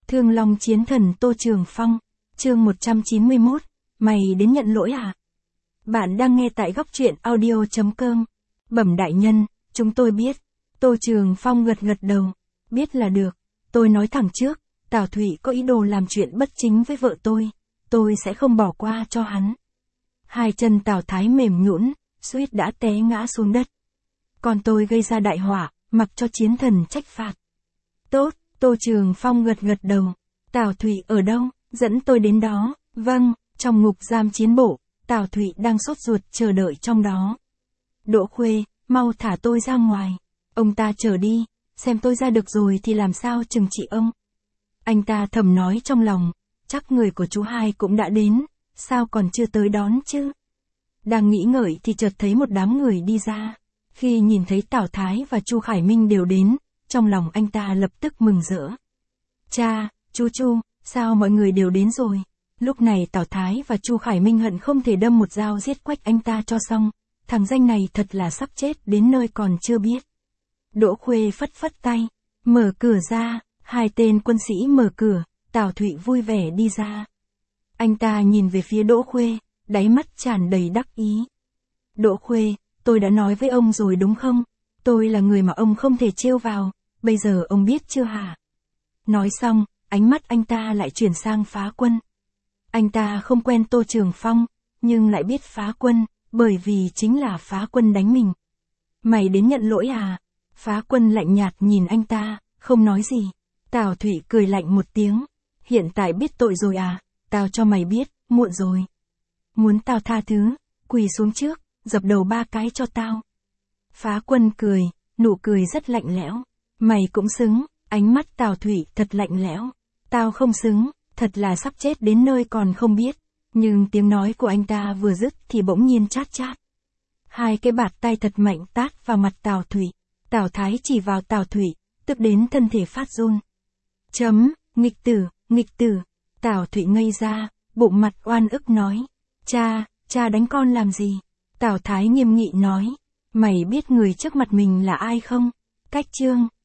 Thương Long Chiến Thần Tô Trường Phong, chương 191, mày đến nhận lỗi à? Bạn đang nghe tại góc truyện audio.com. Bẩm đại nhân, chúng tôi biết. Tô Trường Phong gật gật đầu. Biết là được, tôi nói thẳng trước, Tào Thụy có ý đồ làm chuyện bất chính với vợ tôi sẽ không bỏ qua cho hắn. Hai chân Tào Thái mềm nhũn, suýt đã té ngã xuống đất. Còn tôi gây ra đại họa, mặc cho chiến thần trách phạt. Tốt, Tô Trường Phong gật gật đầu. Tào Thụy ở đâu? Dẫn tôi đến đó. Vâng, trong ngục giam chiến bộ, Tào Thụy đang sốt ruột chờ đợi trong đó. Đỗ Khuê, mau thả tôi ra ngoài. Ông ta chờ đi, xem tôi ra được rồi thì làm sao trừng trị ông. Anh ta thầm nói trong lòng, chắc người của chú hai cũng đã đến, sao còn chưa tới đón chứ? Đang nghĩ ngợi thì chợt thấy một đám người đi ra. Khi nhìn thấy Tào Thái và Chu Khải Minh đều đến, trong lòng anh ta lập tức mừng rỡ. Cha, chú, sao mọi người đều đến rồi? Lúc này Tào Thái và Chu Khải Minh hận không thể đâm một dao giết quách anh ta cho xong. Thằng danh này thật là sắp chết đến nơi còn chưa biết. Đỗ Khuê phất phất tay, mở cửa ra, hai tên quân sĩ mở cửa, Tào Thụy vui vẻ đi ra. Anh ta nhìn về phía Đỗ Khuê, đáy mắt tràn đầy đắc ý. Đỗ Khuê, tôi đã nói với ông rồi đúng không? Tôi là người mà ông không thể trêu vào, bây giờ ông biết chưa hả? Nói xong, ánh mắt anh ta lại chuyển sang Phá Quân. Anh ta không quen Tô Trường Phong, nhưng lại biết Phá Quân, bởi vì chính là Phá Quân đánh mình. Mày đến nhận lỗi à? Phá Quân lạnh nhạt nhìn anh ta, không nói gì. Tào Thụy cười lạnh một tiếng. Hiện tại biết tội rồi à? Tao cho mày biết, muộn rồi. Muốn tao tha thứ, quỳ xuống trước, dập đầu 3 cái cho tao. Phá Quân cười, nụ cười rất lạnh lẽo. Mày cũng xứng, ánh mắt Tào Thụy thật lạnh lẽo. Tao không xứng, thật là sắp chết đến nơi còn không biết. Nhưng tiếng nói của anh ta vừa dứt thì bỗng nhiên chát chát. Hai cái bạt tay thật mạnh tát vào mặt Tào Thụy. Tào Thái chỉ vào Tào Thụy, tức đến thân thể phát run. Nghịch tử. Tào Thụy ngây ra, bụng mặt oan ức nói. Cha đánh con làm gì? Tào Thái nghiêm nghị nói. Mày biết người trước mặt mình là ai không? Cách Trương.